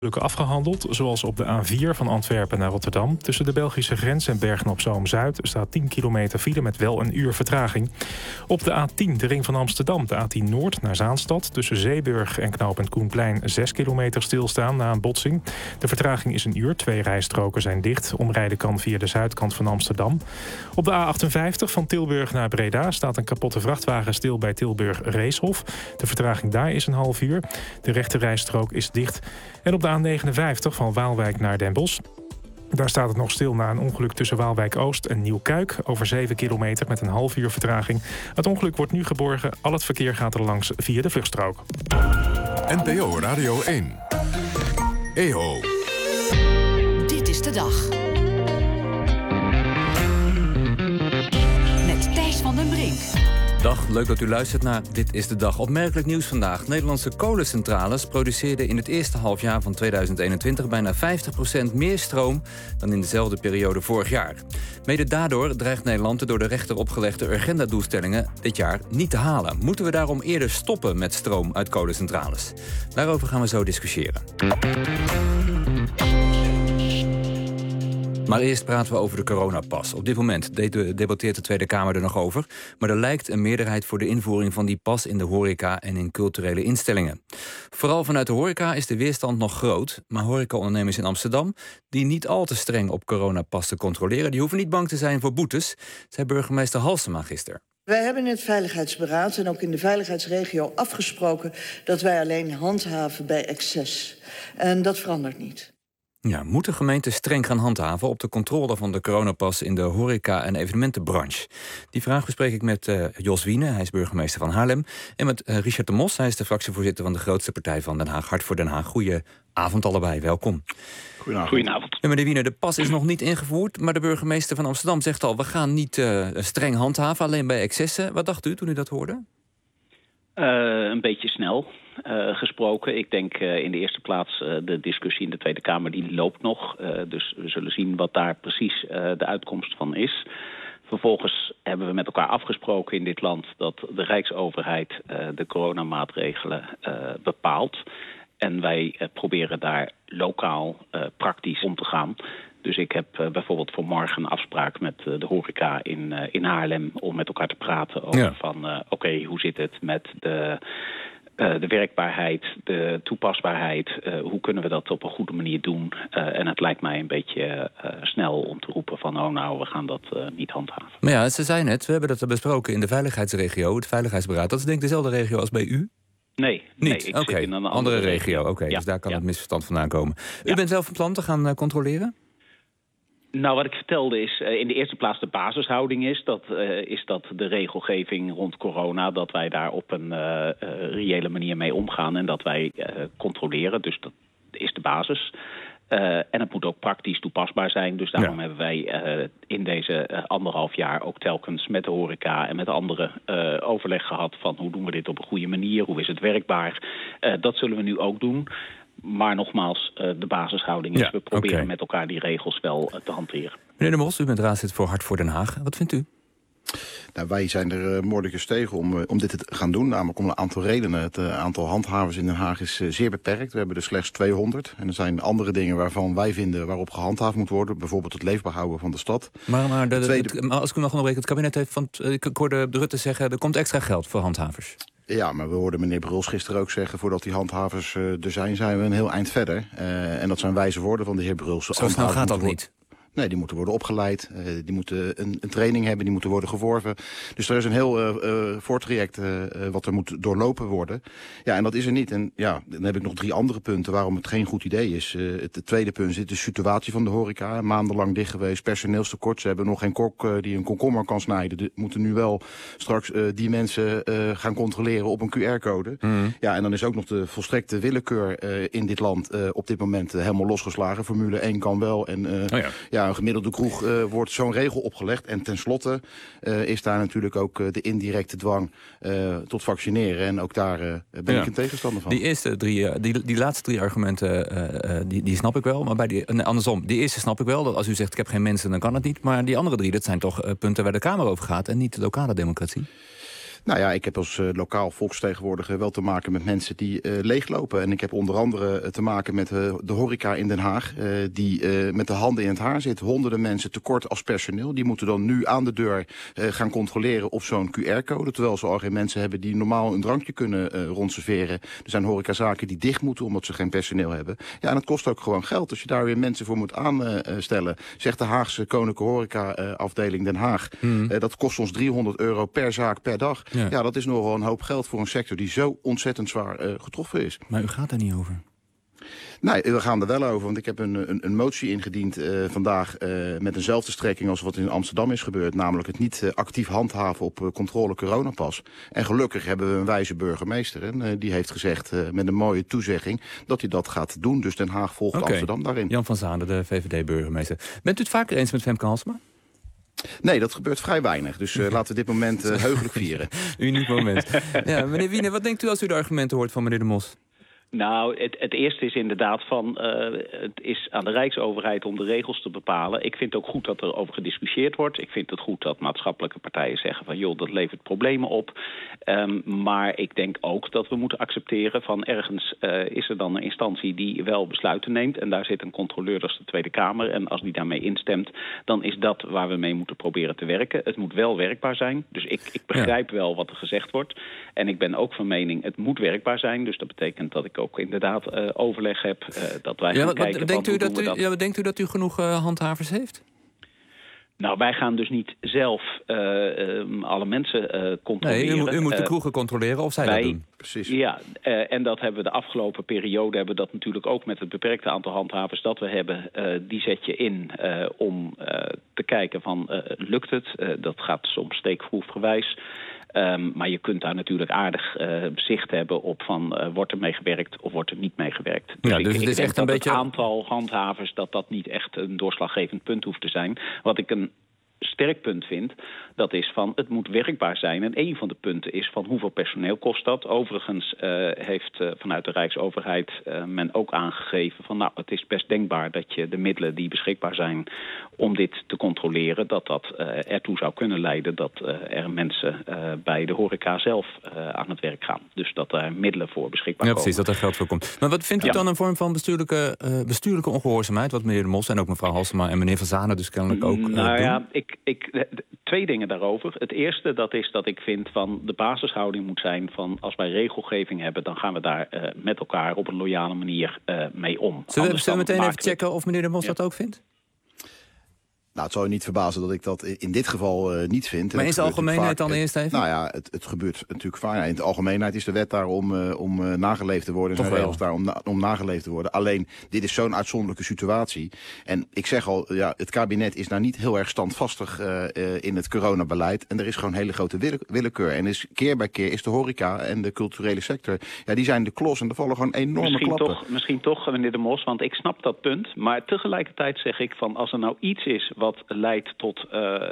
afgehandeld, zoals op de A4 van Antwerpen naar Rotterdam. Tussen de Belgische grens en Bergen-op-Zoom-Zuid staat 10 kilometer file met wel een uur vertraging. Op de A10, de ring van Amsterdam, de A10 Noord naar Zaanstad. Tussen Zeeburg en knooppunt Koenplein 6 kilometer stilstaan na een botsing. De vertraging is een uur, 2 rijstroken zijn dicht. Omrijden kan via de zuidkant van Amsterdam. Op de A58 van Tilburg naar Breda staat een kapotte vrachtwagen stil bij Tilburg-Reeshof. De vertraging daar is een half uur. De rechte rijstrook is dicht. En op de A59 van Waalwijk naar Den Bosch. Daar staat het nog stil na een ongeluk tussen Waalwijk-Oost en Nieuwkuik. Over 7 kilometer met een half uur vertraging. Het ongeluk wordt nu geborgen. Al het verkeer gaat er langs via de vluchtstrook. NPO Radio 1. EO. Dit is de dag. Met Thijs van den Brink. Dag, leuk dat u luistert naar Dit is de Dag. Opmerkelijk nieuws vandaag. Nederlandse kolencentrales produceerden in het eerste halfjaar van 2021... bijna 50% meer stroom dan in dezelfde periode vorig jaar. Mede daardoor dreigt Nederland de door de rechter opgelegde Urgenda-doelstellingen dit jaar niet te halen. Moeten we daarom eerder stoppen met stroom uit kolencentrales? Daarover gaan we zo discussiëren. Maar eerst praten we over de coronapas. Op dit moment debatteert de Tweede Kamer er nog over. Maar er lijkt een meerderheid voor de invoering van die pas in de horeca en in culturele instellingen. Vooral vanuit de horeca is de weerstand nog groot. Maar horecaondernemers in Amsterdam, die niet al te streng op coronapassen controleren, die hoeven niet bang te zijn voor boetes, zei burgemeester Halsema gisteren. Wij hebben in het Veiligheidsberaad en ook in de veiligheidsregio afgesproken dat wij alleen handhaven bij excess. En dat verandert niet. Ja, moeten gemeenten streng gaan handhaven op de controle van de coronapas in de horeca- en evenementenbranche? Die vraag bespreek ik met Jos Wiene, hij is burgemeester van Haarlem. En met Richard de Mos, hij is de fractievoorzitter van de grootste partij van Den Haag, Hart voor Den Haag. Goedenavond allebei, welkom. Goedenavond. Ja, meneer Wiene, de pas is nog niet ingevoerd, maar de burgemeester van Amsterdam zegt al, we gaan niet streng handhaven, alleen bij excessen. Wat dacht u toen u dat hoorde? Een beetje snel gesproken. Ik denk in de eerste plaats de discussie in de Tweede Kamer die loopt nog. Dus we zullen zien wat daar precies de uitkomst van is. Vervolgens hebben we met elkaar afgesproken in dit land dat de Rijksoverheid de coronamaatregelen bepaalt. En wij proberen daar lokaal praktisch om te gaan. Dus ik heb bijvoorbeeld voor morgen een afspraak met de horeca in Haarlem om met elkaar te praten over van oké, hoe zit het met de werkbaarheid, de toepasbaarheid. Hoe kunnen we dat op een goede manier doen? En het lijkt mij een beetje snel om te roepen van we gaan dat niet handhaven. Maar ja, ze zei net, we hebben dat besproken in de veiligheidsregio, het Veiligheidsberaad. Dat is denk ik dezelfde regio als bij u? Nee, niet. Ik zit in een andere regio. Oké, ja, dus daar kan het misverstand vandaan komen. U bent zelf van plan te gaan controleren? Nou, wat ik vertelde is in de eerste plaats de basishouding is dat de regelgeving rond corona, dat wij daar op een reële manier mee omgaan en dat wij controleren. Dus dat is de basis. En het moet ook praktisch toepasbaar zijn. Dus daarom hebben wij in deze 1,5 jaar ook telkens met de horeca en met anderen overleg gehad van hoe doen we dit op een goede manier, hoe is het werkbaar. Dat zullen we nu ook doen. Maar nogmaals, de basishouding is, we proberen met elkaar die regels wel te hanteren. Meneer de Mos, u bent raadslid voor Hart voor Den Haag. Wat vindt u? Nou, wij zijn er moordicus tegen om dit te gaan doen. Namelijk om een aantal redenen. Het aantal handhavers in Den Haag is zeer beperkt. We hebben er slechts 200. En er zijn andere dingen waarvan wij vinden waarop gehandhaafd moet worden. Bijvoorbeeld het leefbaar houden van de stad. Maar als ik u mag onderbreken, het kabinet heeft ik hoorde Rutte zeggen, er komt extra geld voor handhavers. Ja, maar we hoorden meneer Bruls gisteren ook zeggen, voordat die handhavers er zijn we een heel eind verder. En dat zijn wijze woorden van de heer Bruls. Zo snel gaat dat niet. Nee, die moeten worden opgeleid, die moeten een training hebben, die moeten worden geworven. Dus er is een heel voortraject wat er moet doorlopen worden. Ja, en dat is er niet. En ja, dan heb ik nog 3 andere punten waarom het geen goed idee is. Het tweede punt zit de situatie van de horeca. Maandenlang dicht geweest, personeelstekort. Ze hebben nog geen kok die een komkommer kan snijden. Moeten nu wel straks die mensen gaan controleren op een QR-code. Ja, en dan is ook nog de volstrekte willekeur in dit land op dit moment helemaal losgeslagen. Formule 1 kan wel en een gemiddelde kroeg wordt zo'n regel opgelegd. En tenslotte is daar natuurlijk ook de indirecte dwang tot vaccineren. En ook daar ben ik een tegenstander van. Die eerste die laatste 3 argumenten, die snap ik wel. Maar andersom, die eerste snap ik wel. Dat als u zegt, ik heb geen mensen, dan kan het niet. Maar die andere 3, dat zijn toch punten waar de Kamer over gaat en niet de lokale democratie? Nou ja, ik heb als lokaal volksvertegenwoordiger wel te maken met mensen die leeglopen. En ik heb onder andere te maken met de horeca in Den Haag, die met de handen in het haar zit. Honderden mensen tekort als personeel. Die moeten dan nu aan de deur gaan controleren op zo'n QR-code. Terwijl ze al geen mensen hebben die normaal een drankje kunnen rondserveren. Er zijn horecazaken die dicht moeten omdat ze geen personeel hebben. Ja, en het kost ook gewoon geld. Als je daar weer mensen voor moet aanstellen, zegt de Haagse Koninklijke Horeca-afdeling Den Haag. Dat kost ons €300 per zaak per dag. Ja, dat is nogal een hoop geld voor een sector die zo ontzettend zwaar getroffen is. Maar u gaat daar niet over? Nee, we gaan er wel over, want ik heb een motie ingediend vandaag met eenzelfde strekking als wat in Amsterdam is gebeurd. Namelijk het niet actief handhaven op controle coronapas. En gelukkig hebben we een wijze burgemeester. En die heeft gezegd met een mooie toezegging dat hij dat gaat doen. Dus Den Haag volgt Amsterdam daarin. Jan van Zanen, de VVD-burgemeester. Bent u het vaker eens met Femke Halsema? Nee, dat gebeurt vrij weinig. Dus laten we dit moment heugelijk vieren. Uniek moment. Ja, meneer Wiene, wat denkt u als u de argumenten hoort van meneer De Mos? Nou, het eerste is inderdaad van, het is aan de Rijksoverheid om de regels te bepalen. Ik vind het ook goed dat er over gediscussieerd wordt. Ik vind het goed dat maatschappelijke partijen zeggen van, joh, dat levert problemen op. Maar ik denk ook dat we moeten accepteren van ergens is er dan een instantie die wel besluiten neemt. En daar zit een controleur, dat is de Tweede Kamer. En als die daarmee instemt, dan is dat waar we mee moeten proberen te werken. Het moet wel werkbaar zijn. Dus ik begrijp wel wat er gezegd wordt. En ik ben ook van mening, het moet werkbaar zijn. Dus dat betekent dat ik ook inderdaad overleg heb. Dat wij gaan kijken. Denkt u dat u genoeg handhavers heeft? Nou, wij gaan dus niet zelf alle mensen controleren. Nee, u moet de kroegen controleren of zij dat doen. Precies. Ja, en dat hebben we de afgelopen periode, hebben we dat natuurlijk ook met het beperkte aantal handhavers dat we hebben. Die zet je in om te kijken van, lukt het? Dat gaat soms steekproefgewijs. Maar je kunt daar natuurlijk aardig zicht hebben op van, wordt er mee gewerkt of wordt er niet mee gewerkt. Dus het is echt een beetje het aantal handhavers dat niet echt een doorslaggevend punt hoeft te zijn. Wat ik een sterk punt vind, dat is van het moet werkbaar zijn. En een van de punten is van hoeveel personeel kost dat. Overigens heeft vanuit de Rijksoverheid men ook aangegeven van, nou, het is best denkbaar dat je de middelen die beschikbaar zijn om dit te controleren, dat ertoe zou kunnen leiden dat er mensen bij de horeca zelf aan het werk gaan. Dus dat daar middelen voor beschikbaar komen. Ja, precies, dat er geld voor komt. Maar wat vindt u dan een vorm van bestuurlijke ongehoorzaamheid, wat meneer De Mos en ook mevrouw Halsema en meneer Van Zanen dus kennelijk ook doen? Ja, twee dingen daarover. Het eerste, dat is dat ik vind van de basishouding moet zijn van, als wij regelgeving hebben, dan gaan we daar met elkaar op een loyale manier mee om. Zullen we meteen even checken of meneer De Mos dat ook vindt? Nou, het zou je niet verbazen dat ik dat in dit geval niet vind. Maar in zijn algemeenheid dan eerst even? Nou ja, het gebeurt natuurlijk vaak. In de algemeenheid is de wet daar om nageleefd te worden. En zijn regels daar om nageleefd te worden. Alleen, dit is zo'n uitzonderlijke situatie. En ik zeg al, ja, het kabinet is nou niet heel erg standvastig in het coronabeleid. En er is gewoon hele grote willekeur. En keer bij keer is de horeca en de culturele sector, ja, die zijn de klos. En er vallen gewoon enorme klappen. Misschien toch, meneer De Mos, want ik snap dat punt. Maar tegelijkertijd zeg ik van, als er nou iets is wat leidt tot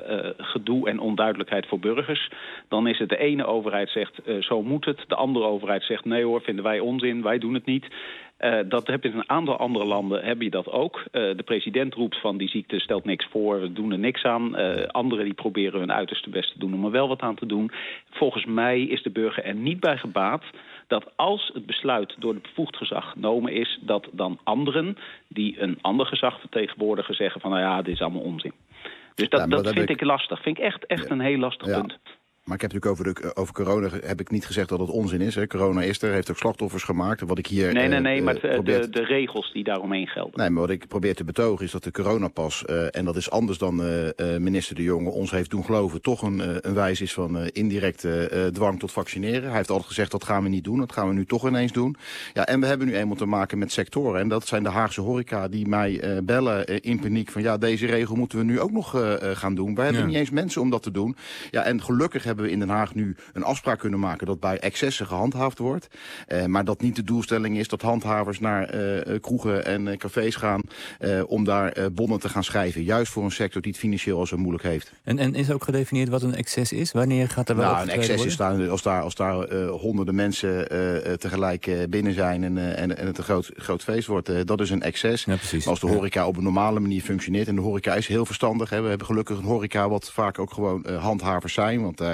gedoe en onduidelijkheid voor burgers, dan is het de ene overheid zegt, zo moet het. De andere overheid zegt, nee hoor, vinden wij onzin, wij doen het niet. Dat heb je in een aantal andere landen, heb je dat ook. De president roept van, die ziekte stelt niks voor, we doen er niks aan. Anderen die proberen hun uiterste best te doen om er wel wat aan te doen. Volgens mij is de burger er niet bij gebaat dat als het besluit door het bevoegd gezag genomen is, dat dan anderen die een ander gezag vertegenwoordigen zeggen van, nou ja, dit is allemaal onzin. Dus dat vind ik lastig. Vind ik echt een heel lastig punt. Maar ik heb natuurlijk over corona heb ik niet gezegd dat het onzin is. Hè. Corona is er, heeft ook slachtoffers gemaakt. Wat ik hier Nee, maar de regels die daaromheen gelden. Nee, maar wat ik probeer te betogen is dat de coronapas, en dat is anders dan minister De Jonge ons heeft doen geloven, toch een wijze is van indirecte dwang tot vaccineren. Hij heeft altijd gezegd, dat gaan we niet doen. Dat gaan we nu toch ineens doen. Ja, en we hebben nu eenmaal te maken met sectoren. En dat zijn de Haagse horeca die mij bellen in paniek van, ja, deze regel moeten we nu ook nog gaan doen. We hebben niet eens mensen om dat te doen. Ja, en gelukkig hebben we in Den Haag nu een afspraak kunnen maken dat bij excessen gehandhaafd wordt. Maar dat niet de doelstelling is dat handhavers naar kroegen en cafés gaan om daar bonnen te gaan schrijven. Juist voor een sector die het financieel al zo moeilijk heeft. En is ook gedefinieerd wat een excess is? Wanneer gaat er wel een excess is als daar honderden mensen tegelijk binnen zijn en het een groot feest wordt. Dat is een excess. Ja, precies. Maar als de horeca op een normale manier functioneert, en de horeca is heel verstandig. Hè. We hebben gelukkig een horeca wat vaak ook gewoon handhavers zijn, want daar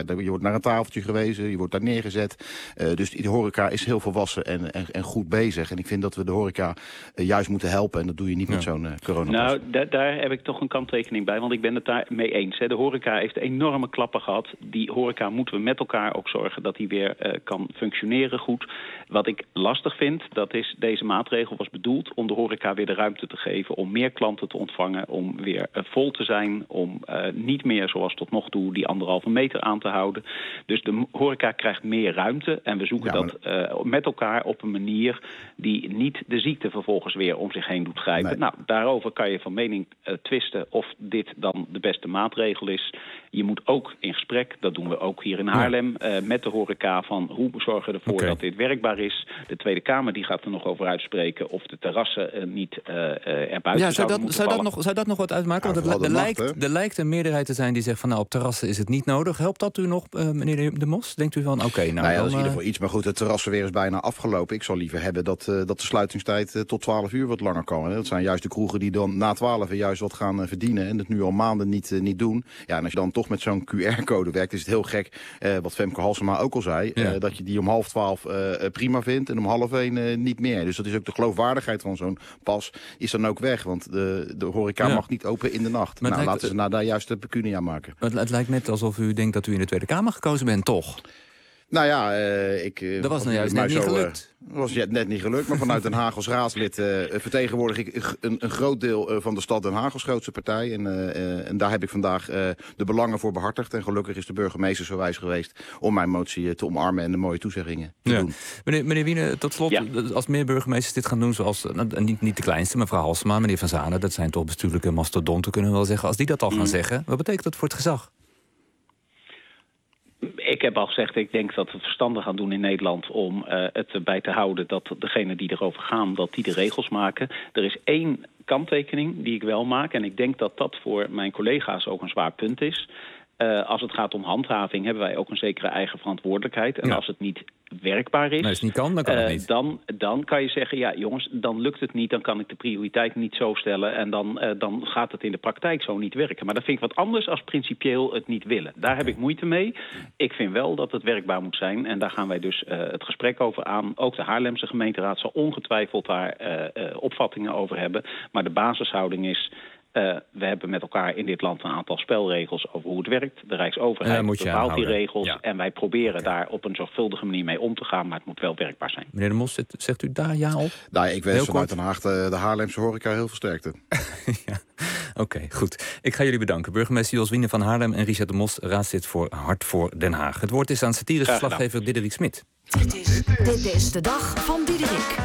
Je wordt naar een tafeltje gewezen, je wordt daar neergezet. Dus de horeca is heel volwassen en goed bezig. En ik vind dat we de horeca juist moeten helpen. En dat doe je niet met zo'n coronapas. Nou, daar heb ik toch een kanttekening bij, want ik ben het daar mee eens. Hè. De horeca heeft enorme klappen gehad. Die horeca moeten we met elkaar ook zorgen dat die weer kan functioneren goed. Wat ik lastig vind, dat is deze maatregel was bedoeld om de horeca weer de ruimte te geven, om meer klanten te ontvangen, om weer vol te zijn, om niet meer zoals tot nog toe die 1,5 meter aan te houden. Dus de horeca krijgt meer ruimte en we zoeken dat met elkaar op een manier die niet de ziekte vervolgens weer om zich heen doet grijpen. Nee. Nou, daarover kan je van mening twisten of dit dan de beste maatregel is. Je moet ook in gesprek, dat doen we ook hier in Haarlem, met de horeca van hoe zorgen we ervoor dat dit werkbaar is. De Tweede Kamer die gaat er nog over uitspreken of de terrassen niet erbuiten zouden moeten vallen. Zou dat nog wat uitmaken? Want er lijkt een meerderheid te zijn die zegt van op terrassen is het niet nodig. Helpt dat u nog, meneer De Mos? Denkt u van dat is in ieder geval iets. Maar goed, het terrassenweer is bijna afgelopen. Ik zou liever hebben dat de sluitingstijd tot 12 uur wat langer kan. Dat zijn juist de kroegen die dan na 12 juist wat gaan verdienen en het nu al maanden niet doen. Ja, en als je dan toch met zo'n QR-code werkt, is het heel gek, wat Femke Halsema ook al zei, dat je die om 11:30 prima vindt en om 12:30 niet meer. Dus dat is ook de geloofwaardigheid van zo'n pas is dan ook weg, want de horeca mag niet open in de nacht. Maar laten ze daar juist de pecunia maken. Het lijkt net alsof u denkt dat u in de Tweede Kamer gekozen bent, toch? Nou ja, dat was nou juist net niet gelukt. Dat was net niet gelukt, maar vanuit Den Haag als raadslid vertegenwoordig ik een groot deel van de stad Den Haag als grootste partij. En daar heb ik vandaag de belangen voor behartigd. En gelukkig is de burgemeester zo wijs geweest om mijn motie te omarmen en de mooie toezeggingen te doen. Meneer Wiene, tot slot, als meer burgemeesters dit gaan doen, zoals niet de kleinste, mevrouw Halsema, meneer Van Zanen, dat zijn toch bestuurlijke mastodonten, kunnen we wel zeggen. Als die dat al gaan zeggen, wat betekent dat voor het gezag? Ik heb al gezegd, ik denk dat we verstandig gaan doen in Nederland om het erbij te houden dat degenen die erover gaan, dat die de regels maken. Er is 1 kanttekening die ik wel maak en ik denk dat dat voor mijn collega's ook een zwaar punt is. Als het gaat om handhaving hebben wij ook een zekere eigen verantwoordelijkheid. En als het niet werkbaar is, als het niet kan, dan kan het niet. Dan kan je zeggen, ja jongens, dan lukt het niet. Dan kan ik de prioriteit niet zo stellen. En dan gaat het in de praktijk zo niet werken. Maar dat vind ik wat anders als principieel het niet willen. Daar heb ik moeite mee. Ik vind wel dat het werkbaar moet zijn. En daar gaan wij dus het gesprek over aan. Ook de Haarlemse gemeenteraad zal ongetwijfeld daar opvattingen over hebben. Maar de basishouding is, we hebben met elkaar in dit land een aantal spelregels over hoe het werkt. De Rijksoverheid bepaalt die regels. En wij proberen daar op een zorgvuldige manier mee om te gaan. Maar het moet wel werkbaar zijn. Meneer De Mos, zegt u daar ja op? Nou, ik wens vanuit Den Haag de Haarlemse horeca heel veel sterkte. Oké, goed. Ik ga jullie bedanken. Burgemeester Jos Wiene van Haarlem en Richard De Mos, raadslid voor Hart voor Den Haag. Het woord is aan satirisch verslaggever Diederik Smit. Dit is de dag van Diederik.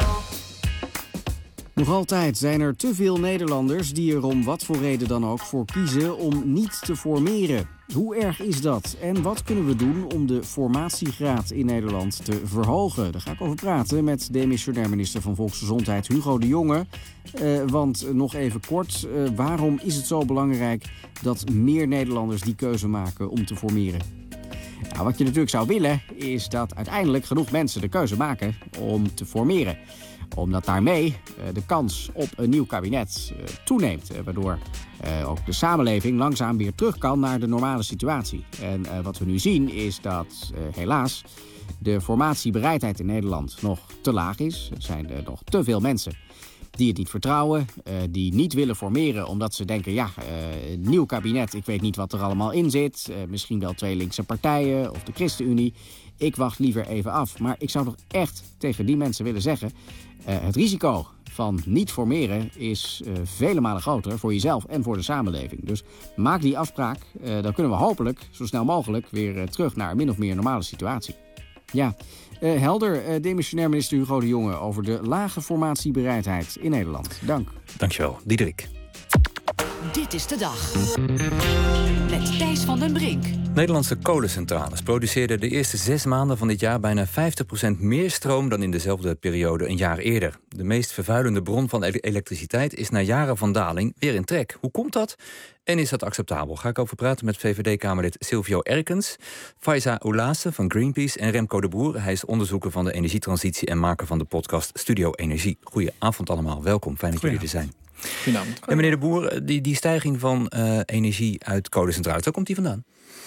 Nog altijd zijn er te veel Nederlanders die er om wat voor reden dan ook voor kiezen om niet te formeren. Hoe erg is dat? En wat kunnen we doen om de formatiegraad in Nederland te verhogen? Daar ga ik over praten met demissionair minister van Volksgezondheid Hugo de Jonge. Want nog even kort, waarom is het zo belangrijk dat meer Nederlanders die keuze maken om te formeren? Nou, wat je natuurlijk zou willen is dat uiteindelijk genoeg mensen de keuze maken om te formeren. Omdat daarmee de kans op een nieuw kabinet toeneemt. Waardoor ook de samenleving langzaam weer terug kan naar de normale situatie. En wat we nu zien is dat helaas de formatiebereidheid in Nederland nog te laag is. Er zijn er nog te veel mensen die het niet vertrouwen, die niet willen formeren omdat ze denken, een nieuw kabinet, ik weet niet wat er allemaal in zit. Misschien wel 2 linkse partijen of de ChristenUnie. Ik wacht liever even af. Maar ik zou toch echt tegen die mensen willen zeggen, het risico van niet formeren is vele malen groter voor jezelf en voor de samenleving. Dus maak die afspraak, dan kunnen we hopelijk zo snel mogelijk weer terug naar een min of meer normale situatie. Ja, helder, demissionair minister Hugo de Jonge over de lage formatiebereidheid in Nederland. Dank. Dankjewel, Diederik. Dit is de dag. Met Thijs van den Brink. Nederlandse kolencentrales produceerden de eerste 6 maanden van dit jaar bijna 50% meer stroom dan in dezelfde periode een jaar eerder. De meest vervuilende bron van elektriciteit is na jaren van daling weer in trek. Hoe komt dat? En is dat acceptabel? Ga ik over praten met VVD-Kamerlid Silvio Erkens, Faiza Oulase van Greenpeace en Remco de Boer. Hij is onderzoeker van de energietransitie en maker van de podcast Studio Energie. Goedenavond allemaal, welkom. Fijn dat jullie er zijn. Goedenavond. En meneer de Boer, die stijging van energie uit kolencentrales, waar komt die vandaan?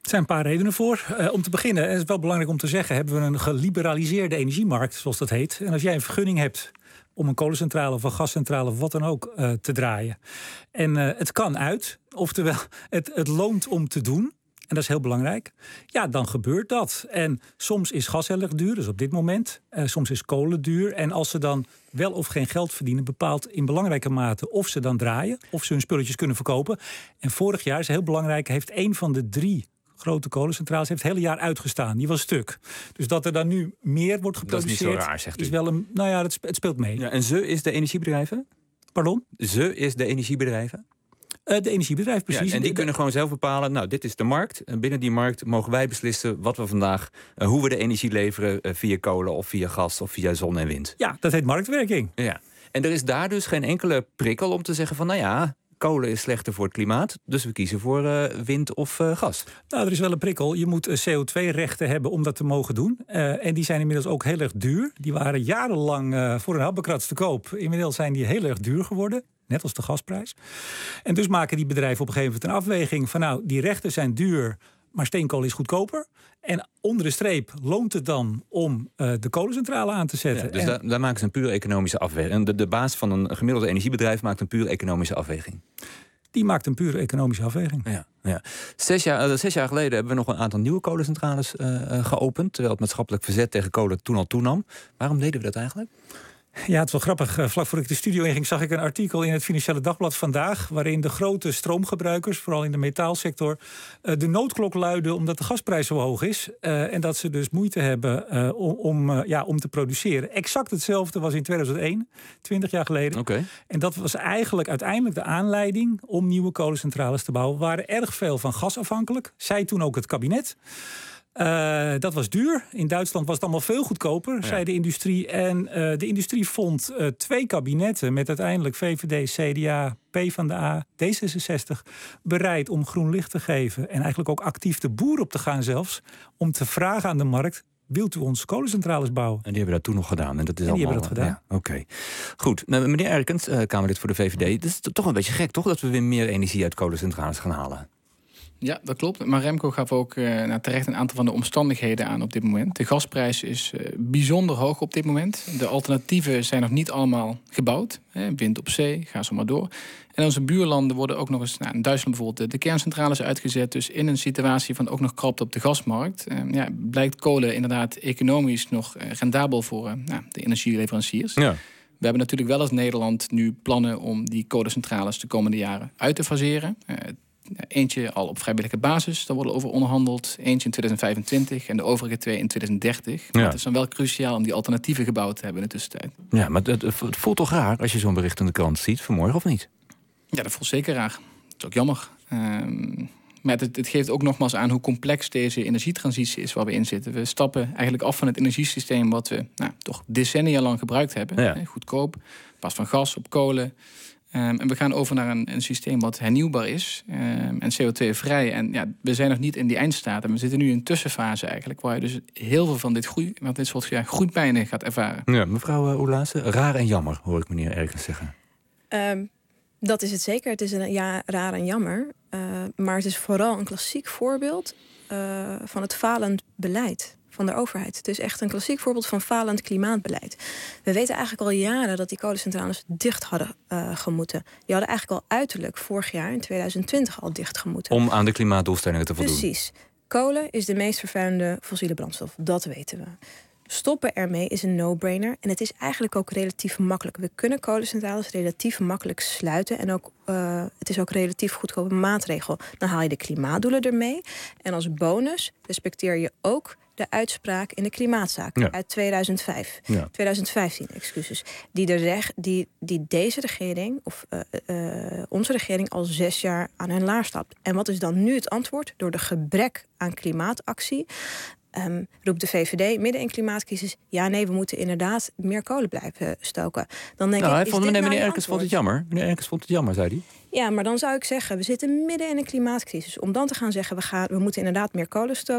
Er zijn een paar redenen voor. Om te beginnen, en het is wel belangrijk om te zeggen, hebben we een geliberaliseerde energiemarkt, zoals dat heet. En als jij een vergunning hebt om een kolencentrale of een gascentrale of wat dan ook te draaien. En het kan uit, oftewel het loont om te doen. En dat is heel belangrijk. Ja, dan gebeurt dat. En soms is gas heel erg duur, dus op dit moment. Soms is kolen duur. En als ze dan wel of geen geld verdienen, bepaalt in belangrijke mate of ze dan draaien, of ze hun spulletjes kunnen verkopen. En vorig jaar, is heel belangrijk, heeft 1 van de 3 grote kolencentrales heeft het hele jaar uitgestaan. Die was stuk. Dus dat er dan nu meer wordt geproduceerd, dat is niet zo raar, zegt u. Is wel een. Nou ja, het speelt mee. Ja, en ze is de energiebedrijven? Pardon? Ze is de energiebedrijven? De energiebedrijf, precies. Ja, en die kunnen gewoon zelf bepalen, nou, dit is de markt. En binnen die markt mogen wij beslissen wat we vandaag, hoe we de energie leveren via kolen of via gas of via zon en wind. Ja, dat heet marktwerking. Ja. En er is daar dus geen enkele prikkel om te zeggen van, nou ja, kolen is slechter voor het klimaat, dus we kiezen voor wind of gas. Nou, er is wel een prikkel. Je moet CO2-rechten hebben om dat te mogen doen. En die zijn inmiddels ook heel erg duur. Die waren jarenlang voor een habbekrats te koop. Inmiddels zijn die heel erg duur geworden. Net als de gasprijs. En dus maken die bedrijven op een gegeven moment een afweging van, nou, die rechten zijn duur, maar steenkool is goedkoper. En onder de streep loont het dan om de kolencentrale aan te zetten. Ja, dus daar maken ze een puur economische afweging. En de baas van een gemiddelde energiebedrijf maakt een puur economische afweging. Die maakt een pure economische afweging. Ja. 6 jaar geleden hebben we nog een aantal nieuwe kolencentrales geopend, terwijl het maatschappelijk verzet tegen kolen toen al toenam. Waarom deden we dat eigenlijk? Ja, het is wel grappig. Vlak voor ik de studio inging zag ik een artikel in het Financiële Dagblad vandaag, waarin de grote stroomgebruikers, vooral in de metaalsector, de noodklok luiden omdat de gasprijs zo hoog is. En dat ze dus moeite hebben om te produceren. Exact hetzelfde was in 2001, 20 jaar geleden. Okay. En dat was eigenlijk uiteindelijk de aanleiding om nieuwe kolencentrales te bouwen. We waren erg veel van gas afhankelijk, zei toen ook het kabinet. Dat was duur. In Duitsland was het allemaal veel goedkoper, zei de industrie. En de industrie vond 2 kabinetten met uiteindelijk VVD, CDA, PvdA, D66... bereid om groen licht te geven. En eigenlijk ook actief de boer op te gaan zelfs, om te vragen aan de markt, wilt u ons kolencentrales bouwen? En die hebben dat toen nog gedaan. En dat is allemaal, die hebben dat gedaan. Ja, Oké. Goed. Nou, meneer Erkens, Kamerlid voor de VVD. Het is toch een beetje gek, toch? Dat we weer meer energie uit kolencentrales gaan halen. Ja, dat klopt. Maar Remco gaf ook terecht een aantal van de omstandigheden aan op dit moment. De gasprijs is bijzonder hoog op dit moment. De alternatieven zijn nog niet allemaal gebouwd. Wind op zee, ga zo maar door. En onze buurlanden worden ook nog eens, in Duitsland bijvoorbeeld, de kerncentrales uitgezet. Dus in een situatie van ook nog krapte op de gasmarkt, blijkt kolen inderdaad economisch nog rendabel voor de energieleveranciers. Ja. We hebben natuurlijk wel als Nederland nu plannen om die kolencentrales de komende jaren uit te faseren. Eentje al op vrijwillige basis, daar worden over onderhandeld. Eentje in 2025 en de overige 2 in 2030. Ja. Maar het is dan wel cruciaal om die alternatieven gebouwd te hebben in de tussentijd. Ja, maar het voelt toch raar als je zo'n bericht in de krant ziet vanmorgen, of niet? Ja, dat voelt zeker raar. Dat is ook jammer. Maar het geeft ook nogmaals aan hoe complex deze energietransitie is waar we in zitten. We stappen eigenlijk af van het energiesysteem wat we toch decennia lang gebruikt hebben. Ja. Goedkoop, pas van gas op kolen. En we gaan over naar een systeem wat hernieuwbaar is en CO2-vrij. En we zijn nog niet in die eindstaat. En we zitten nu in een tussenfase eigenlijk, waar je dus heel veel van dit soort groeipijnen gaat ervaren. Ja, mevrouw Oelazen, raar en jammer, hoor ik meneer Erkens zeggen. Dat is het zeker. Het is raar en jammer. Maar het is vooral een klassiek voorbeeld van het falend beleid van de overheid. Het is echt een klassiek voorbeeld van falend klimaatbeleid. We weten eigenlijk al jaren dat die kolencentrales dicht hadden gemoeten. Die hadden eigenlijk al uiterlijk vorig jaar in 2020 al dicht gemoeten. Om aan de klimaatdoelstellingen te voldoen. Precies. Kolen is de meest vervuilende fossiele brandstof. Dat weten we. Stoppen ermee is een no-brainer. En het is eigenlijk ook relatief makkelijk. We kunnen kolencentrales relatief makkelijk sluiten. En ook, het is ook een relatief goedkope maatregel. Dan haal je de klimaatdoelen ermee. En als bonus respecteer je ook de uitspraak in de klimaatzaak uit 2005. 2015, excuses. Die deze regering, of onze regering, al 6 jaar aan hun laar stapt. En wat is dan nu het antwoord? Door de gebrek aan klimaatactie roept de VVD midden in klimaatcrisis, we moeten inderdaad meer kolen blijven stoken. Dan denk meneer Erkens vond het jammer. Meneer Erkens vond het jammer, zei hij. Ja, maar dan zou ik zeggen, we zitten midden in een klimaatcrisis. Om dan te gaan zeggen, we moeten inderdaad meer kolen stoken,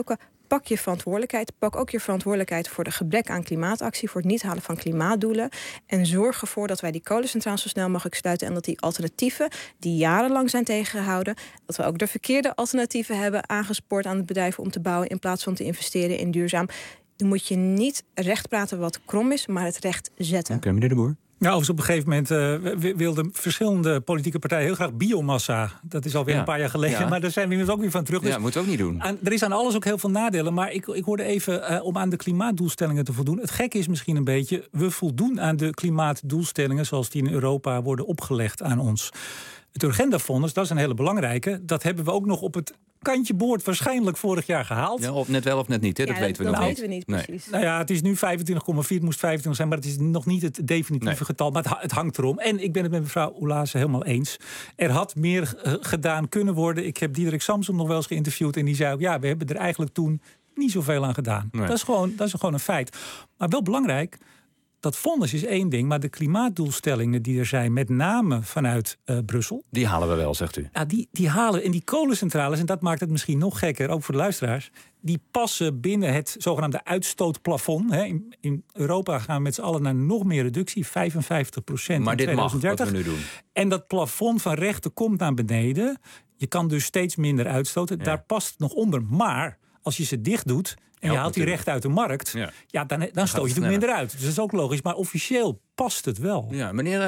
pak je verantwoordelijkheid. Pak ook je verantwoordelijkheid voor de gebrek aan klimaatactie, voor het niet halen van klimaatdoelen. En zorg ervoor dat wij die kolencentrales zo snel mogelijk sluiten en dat die alternatieven die jarenlang zijn tegengehouden, dat we ook de verkeerde alternatieven hebben aangespoord aan het bedrijf om te bouwen in plaats van te investeren in duurzaam. Dan moet je niet recht praten wat krom is, maar het recht zetten. Oké, meneer De Boer. Nou, op een gegeven moment wilden verschillende politieke partijen heel graag biomassa. Dat is alweer een paar jaar geleden, maar daar zijn we inmiddels ook weer van terug. Ja, dat moeten we ook niet doen. Er is aan alles ook heel veel nadelen, maar ik hoorde even om aan de klimaatdoelstellingen te voldoen. Het gekke is misschien een beetje, we voldoen aan de klimaatdoelstellingen zoals die in Europa worden opgelegd aan ons. Het Urgenda-fonds, dat is een hele belangrijke. Dat hebben we ook nog op het kantje boord waarschijnlijk vorig jaar gehaald. Ja, of net wel of net niet, hè? Dat weten we nog niet. Dat weten we niet precies. Nou ja, het is nu 25,4, het moest 25 zijn, maar het is nog niet het definitieve getal. Maar het hangt erom. En ik ben het met mevrouw Oelaze helemaal eens. Er had meer gedaan kunnen worden. Ik heb Diederik Samsom nog wel eens geïnterviewd en die zei ook, ja, we hebben er eigenlijk toen niet zoveel aan gedaan. Nee. Dat is gewoon een feit. Maar wel belangrijk, dat fonds is één ding, maar de klimaatdoelstellingen die er zijn, met name vanuit Brussel. Die halen we wel, zegt u. Ja, die halen. En die kolencentrales, en dat maakt het misschien nog gekker, ook voor de luisteraars, die passen binnen het zogenaamde uitstootplafond. In Europa gaan we met z'n allen naar nog meer reductie, 55% maar in 2030. Dit mag wat we nu doen. En dat plafond van rechten komt naar beneden. Je kan dus steeds minder uitstoten. Ja. Daar past het nog onder. Maar als je ze dicht doet en je haalt die rechten uit de markt, dan stoot je natuurlijk minder uit. Dus dat is ook logisch. Maar officieel past het wel. Ja, meneer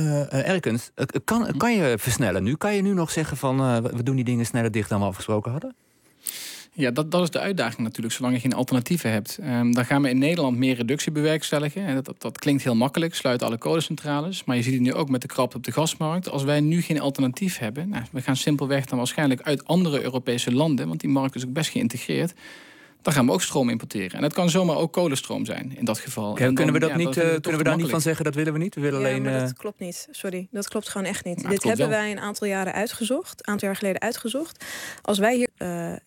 Erkens, kan je versnellen nu? Kan je nu nog zeggen van we doen die dingen sneller dicht dan we afgesproken hadden? Ja, dat is de uitdaging natuurlijk, zolang je geen alternatieven hebt. Dan gaan we in Nederland meer reductie bewerkstelligen. En dat klinkt heel makkelijk, sluiten alle kolencentrales. Maar je ziet het nu ook met de krapte op de gasmarkt. Als wij nu geen alternatief hebben, we gaan simpelweg dan waarschijnlijk uit andere Europese landen, want die markt is ook best geïntegreerd, dan gaan we ook stroom importeren. En dat kan zomaar ook kolenstroom zijn, in dat geval. Okay, kunnen we daar niet van zeggen, dat willen we niet? We willen alleen. Maar dat klopt niet. Sorry, dat klopt gewoon echt niet. Dit hebben wij een aantal jaar geleden uitgezocht. Als wij hier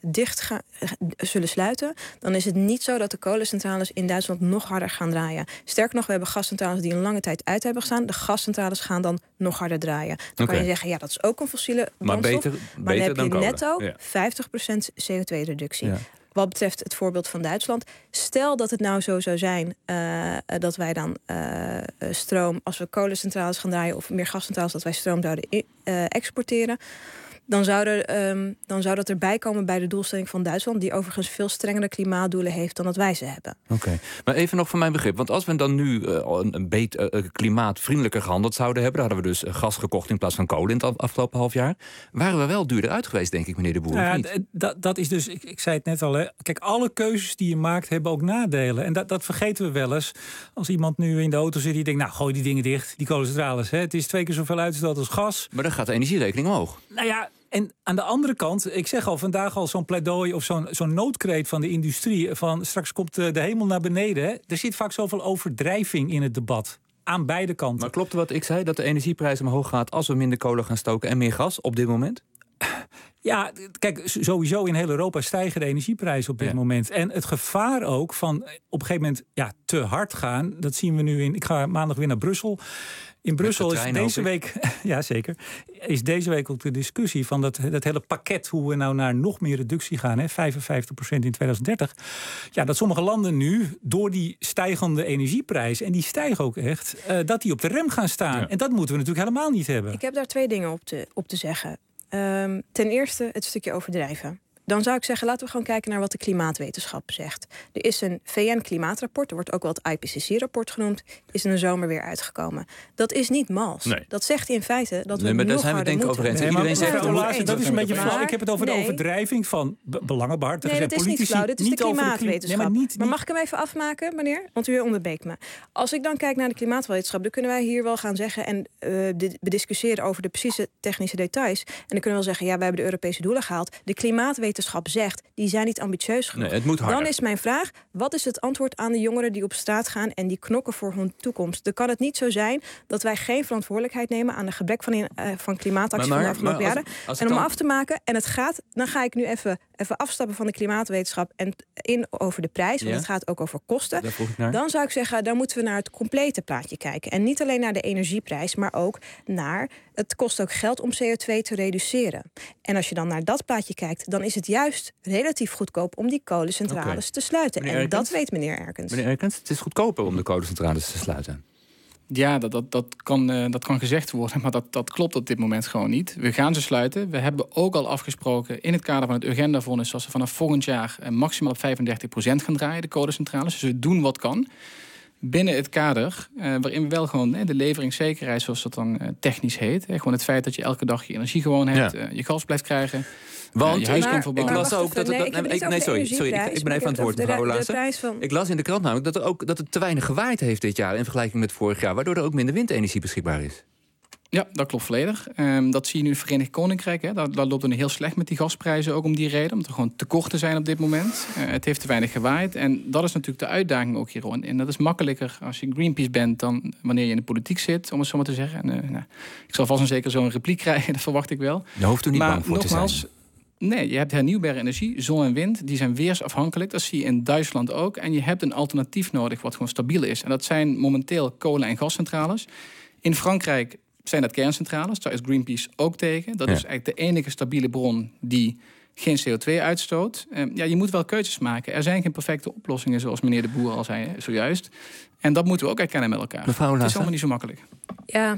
zullen sluiten, dan is het niet zo dat de kolencentrales in Duitsland nog harder gaan draaien. Sterker nog, we hebben gascentrales die een lange tijd uit hebben gestaan. De gascentrales gaan dan nog harder draaien. Dan kan je zeggen, ja, dat is ook een fossiele brandstof. Maar dan heb je netto 50% CO2-reductie. Ja. Wat betreft het voorbeeld van Duitsland. Stel dat het nou zo zou zijn dat wij dan stroom, als we kolencentrales gaan draaien of meer gascentrales, dat wij stroom zouden exporteren. Dan zou dat erbij komen bij de doelstelling van Duitsland, die overigens veel strengere klimaatdoelen heeft dan dat wij ze hebben. Oké. Maar even nog voor mijn begrip. Want als we dan nu een beetje klimaatvriendelijker gehandeld zouden hebben, dan hadden we dus gas gekocht in plaats van kolen in het afgelopen half jaar, waren we wel duurder uit geweest, denk ik, meneer De Boer. Nou ja, dat is dus, ik zei het net al, hè. Kijk, alle keuzes die je maakt hebben ook nadelen. En dat vergeten we wel eens. Als iemand nu in de auto zit die denkt, nou, gooi die dingen dicht, die kolencentrales. Het is 2 keer zoveel uitstoot als gas. Maar dan gaat de energierekening omhoog. Nou ja, en aan de andere kant, ik zeg al vandaag al zo'n pleidooi of zo'n noodkreet van de industrie, van straks komt de hemel naar beneden. Hè. Er zit vaak zoveel overdrijving in het debat. Aan beide kanten. Maar klopt wat ik zei, dat de energieprijs omhoog gaat als we minder kolen gaan stoken en meer gas op dit moment? Ja, kijk, sowieso in heel Europa stijgen de energieprijzen op dit moment. En het gevaar ook van op een gegeven moment te hard gaan, dat zien we nu ik ga maandag weer naar Brussel. In Brussel is deze week, ja zeker, is deze week ook de discussie van dat hele pakket, hoe we nou naar nog meer reductie gaan, 55% in 2030. Ja, dat sommige landen nu door die stijgende energieprijs, en die stijgen ook echt, dat die op de rem gaan staan. Ja. En dat moeten we natuurlijk helemaal niet hebben. Ik heb daar 2 dingen op te zeggen. Ten eerste het stukje overdrijven. Dan zou ik zeggen, laten we gewoon kijken naar wat de klimaatwetenschap zegt. Er is een VN-klimaatrapport, er wordt ook wel het IPCC-rapport genoemd, is in de zomer weer uitgekomen. Dat is niet mals. Nee. Dat zegt in feite dat we nog harder moeten. Iedereen zegt dat is een beetje flauw. Ik heb het over de overdrijving van belangenbehartigers en politici. Nee, dat is niet flauw. Dit is de klimaatwetenschap. Niet. Maar mag ik hem even afmaken, meneer? Want u onderbreekt me. Als ik dan kijk naar de klimaatwetenschap, dan kunnen wij hier wel gaan zeggen en bediscussiëren over de precieze technische details. En dan kunnen we wel zeggen, ja, wij hebben de Europese doelen gehaald. De klimaatwetenschap zegt, die zijn niet ambitieus genoeg. Nee, het moet harder. Dan is mijn vraag, wat is het antwoord aan de jongeren die op straat gaan en die knokken voor hun toekomst? Dan kan het niet zo zijn dat wij geen verantwoordelijkheid nemen aan de gebrek van klimaatactie van de afgelopen jaren. En om af te maken, en dan ga ik nu even even afstappen van de klimaatwetenschap en over de prijs, want het gaat ook over kosten. Dan zou ik zeggen, dan moeten we naar het complete plaatje kijken. En niet alleen naar de energieprijs, maar ook naar het kost ook geld om CO2 te reduceren. En als je dan naar dat plaatje kijkt, dan is het juist relatief goedkoop om die kolencentrales te sluiten. En dat weet meneer Erkens. Meneer Erkens, het is goedkoper om de kolencentrales te sluiten. Ja, dat kan gezegd worden, maar dat klopt op dit moment gewoon niet. We gaan ze sluiten. We hebben ook al afgesproken in het kader van het Urgenda-fonds dat ze vanaf volgend jaar maximaal op 35% gaan draaien, de kolencentrales. Dus we doen wat kan. Binnen het kader, waarin we wel gewoon de leveringszekerheid, zoals dat dan technisch heet. Gewoon het feit dat je elke dag je energie gewoon hebt, je gas blijft krijgen. Want ik las ook dat ik ben even aan het woord, mevrouw Olassen. Ik las in de krant namelijk dat het te weinig gewaaid heeft dit jaar in vergelijking met vorig jaar, waardoor er ook minder windenergie beschikbaar is. Ja, dat klopt volledig. Dat zie je nu in het Verenigd Koninkrijk. Daar loopt het heel slecht met die gasprijzen, ook om die reden. Omdat er gewoon tekorten zijn op dit moment. Het heeft te weinig gewaaid. En dat is natuurlijk de uitdaging ook hierin. En dat is makkelijker als je Greenpeace bent dan wanneer je in de politiek zit, om het zo maar te zeggen. Ik zal vast en zeker zo'n repliek krijgen, dat verwacht ik wel. Je hoeft er niet bang voor te zijn. Nee, je hebt hernieuwbare energie, zon en wind. Die zijn weersafhankelijk. Dat zie je in Duitsland ook. En je hebt een alternatief nodig wat gewoon stabiel is. En dat zijn momenteel kolen- en gascentrales. In Frankrijk zijn dat kerncentrales. Daar is Greenpeace ook tegen. Dat is eigenlijk de enige stabiele bron die geen CO2 uitstoot. Je moet wel keuzes maken. Er zijn geen perfecte oplossingen, zoals meneer De Boer al zei zojuist. En dat moeten we ook erkennen met elkaar. Het is allemaal niet zo makkelijk. Ja,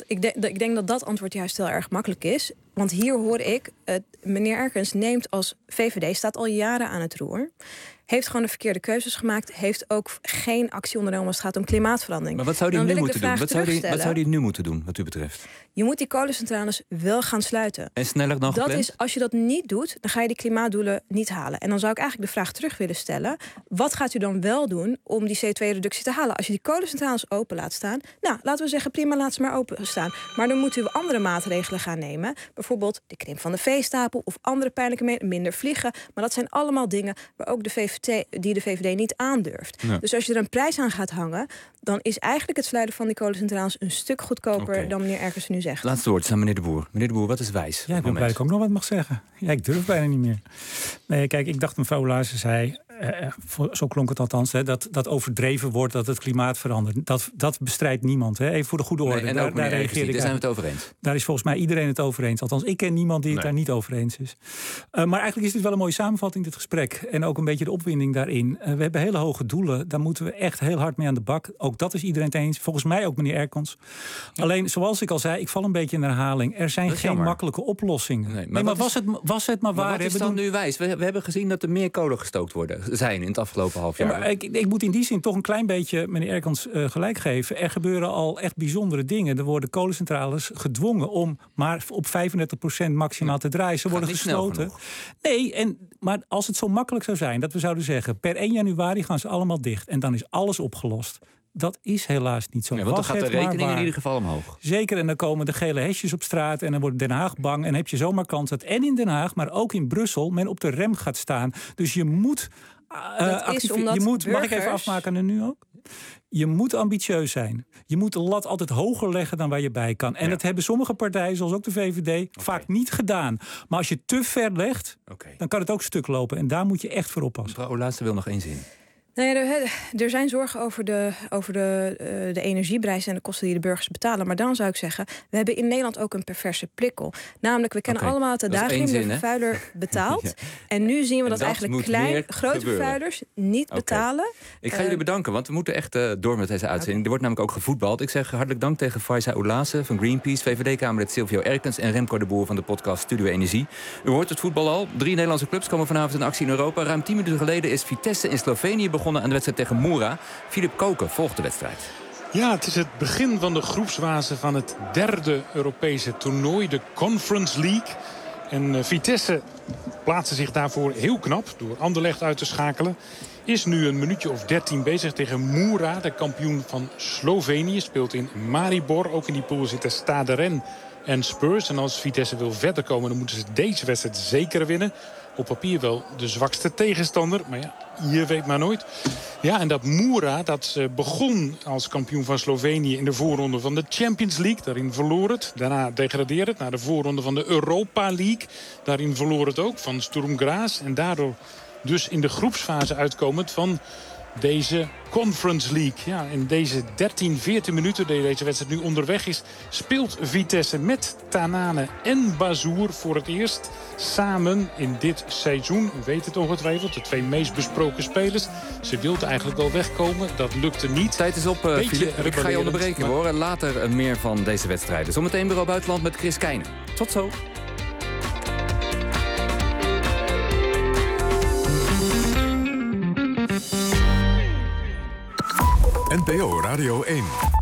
ik denk dat antwoord juist heel erg makkelijk is. Want hier hoor ik, meneer Erkens neemt als VVD, staat al jaren aan het roer. Heeft gewoon de verkeerde keuzes gemaakt. Heeft ook geen actie ondernomen als het gaat om klimaatverandering. Maar wat zou hij nu moeten doen? Wat zou hij nu moeten doen, wat u betreft? Je moet die kolencentrales wel gaan sluiten. En sneller dan gepland? Dat is, als je dat niet doet, dan ga je die klimaatdoelen niet halen. En dan zou ik eigenlijk de vraag terug willen stellen. Wat gaat u dan wel doen om die CO2-reductie te halen? Als je die kolencentrales open laat staan. Nou, laten we zeggen, prima, laat ze maar open staan. Maar dan moet u andere maatregelen gaan nemen. Bijvoorbeeld de krimp van de veestapel of andere pijnlijke minder vliegen. Maar dat zijn allemaal dingen waar ook de VVD niet aandurft. Ja. Dus als je er een prijs aan gaat hangen, dan is eigenlijk het sluiten van die kolencentrales een stuk goedkoper dan meneer Erkens nu zegt. Laatste woord aan meneer De Boer. Meneer De Boer, wat is wijs? Ja, ik ben blij dat ik ook nog wat mag zeggen. Ja, ik durf bijna niet meer. Nee, kijk, ik dacht mevrouw Olassen zei, zo klonk het althans, dat overdreven wordt dat het klimaat verandert. Dat bestrijdt niemand. Hè. Even voor de goede orde. Nee, en ook daar reageer ik. Daar zijn we het over eens. Daar is volgens mij iedereen het over eens. Althans, ik ken niemand die het daar niet over eens is. Maar eigenlijk is dit wel een mooie samenvatting, dit gesprek. En ook een beetje de opwinding daarin. We hebben hele hoge doelen. Daar moeten we echt heel hard mee aan de bak. Ook dat is iedereen het eens. Volgens mij ook meneer Erkens. Ja. Alleen, zoals ik al zei, ik val een beetje in herhaling. Er zijn geen makkelijke oplossingen. Nee, maar was het maar waar? Maar wat is dan nu wijs? We hebben gezien dat er meer kolen gestookt zijn in het afgelopen half jaar. Ja, maar ik moet in die zin toch een klein beetje meneer Erkens gelijk geven. Er gebeuren al echt bijzondere dingen. Er worden kolencentrales gedwongen om maar op 35% maximaal te draaien. Ze worden gesloten. Nee, maar als het zo makkelijk zou zijn dat we zouden zeggen, per 1 januari gaan ze allemaal dicht en dan is alles opgelost. Dat is helaas niet zo. Ja, want dan gaat de rekening in ieder geval omhoog. Zeker, en dan komen de gele hesjes op straat en dan wordt Den Haag bang. En heb je zomaar kans dat en in Den Haag, maar ook in Brussel, men op de rem gaat staan. Dus je moet mag ik even afmaken en nu ook? Je moet ambitieus zijn. Je moet de lat altijd hoger leggen dan waar je bij kan. En dat hebben sommige partijen, zoals ook de VVD, vaak niet gedaan. Maar als je te ver legt, dan kan het ook stuk lopen. En daar moet je echt voor oppassen. Mevrouw Olassen wil nog 1 zin. Nou ja, er zijn zorgen over de energieprijzen en de kosten die de burgers betalen. Maar dan zou ik zeggen, we hebben in Nederland ook een perverse prikkel. Namelijk, we kennen allemaal het adagiem, de vervuiler betaalt. Ja. En nu zien we dat eigenlijk grote vervuilers niet betalen. Ik ga jullie bedanken, want we moeten echt door met deze uitzending. Er wordt namelijk ook gevoetbald. Ik zeg hartelijk dank tegen Faiza Olassen van Greenpeace, VVD-Kamerlid Silvio Erkens en Remco de Boer van de podcast Studio Energie. U hoort het voetbal al. 3 Nederlandse clubs komen vanavond in actie in Europa. Ruim 10 minuten geleden is Vitesse in Slovenië begonnen aan de wedstrijd tegen Mura. Filip Koken volgt de wedstrijd. Ja, het is het begin van de groepsfase van het 3e Europese toernooi, de Conference League. En Vitesse plaatste zich daarvoor heel knap door Anderlecht uit te schakelen. Is nu een minuutje of 13 bezig tegen Mura, de kampioen van Slovenië. Speelt in Maribor. Ook in die pool zitten Stade Rennes en Spurs. En als Vitesse wil verder komen, dan moeten ze deze wedstrijd zeker winnen. Op papier wel de zwakste tegenstander. Maar ja, je weet maar nooit. Ja, en dat Mura, dat begon als kampioen van Slovenië in de voorronde van de Champions League. Daarin verloor het. Daarna degradeerde het naar de voorronde van de Europa League. Daarin verloor het ook van Sturm Graz. En daardoor dus in de groepsfase uitkomend van deze Conference League. Ja, in deze 13-14 minuten, deze wedstrijd nu onderweg is, speelt Vitesse met Tanane en Bazoer voor het eerst samen in dit seizoen. U weet het ongetwijfeld, de 2 meest besproken spelers. Ze wilden eigenlijk wel wegkomen, dat lukte niet. Tijd is op, Filip. Ik ga je onderbreken, hoor. Later meer van deze wedstrijden. Zometeen Bureau Buitenland met Chris Keijnen. Tot zo. NPO Radio 1.